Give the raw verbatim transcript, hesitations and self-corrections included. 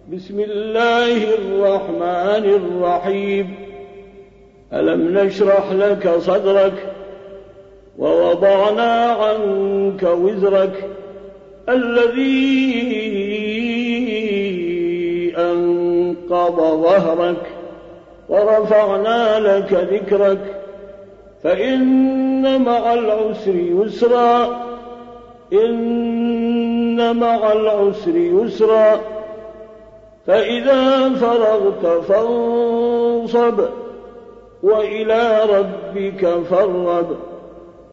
بسم الله الرحمن الرحيم. ألم نشرح لك صدرك ووضعنا عنك وزرك الذي أنقض ظهرك ورفعنا لك ذكرك فإن مع العسر يسرا إن مع العسر يسرا فإذا فرغت فانصب وإلى ربك فارغب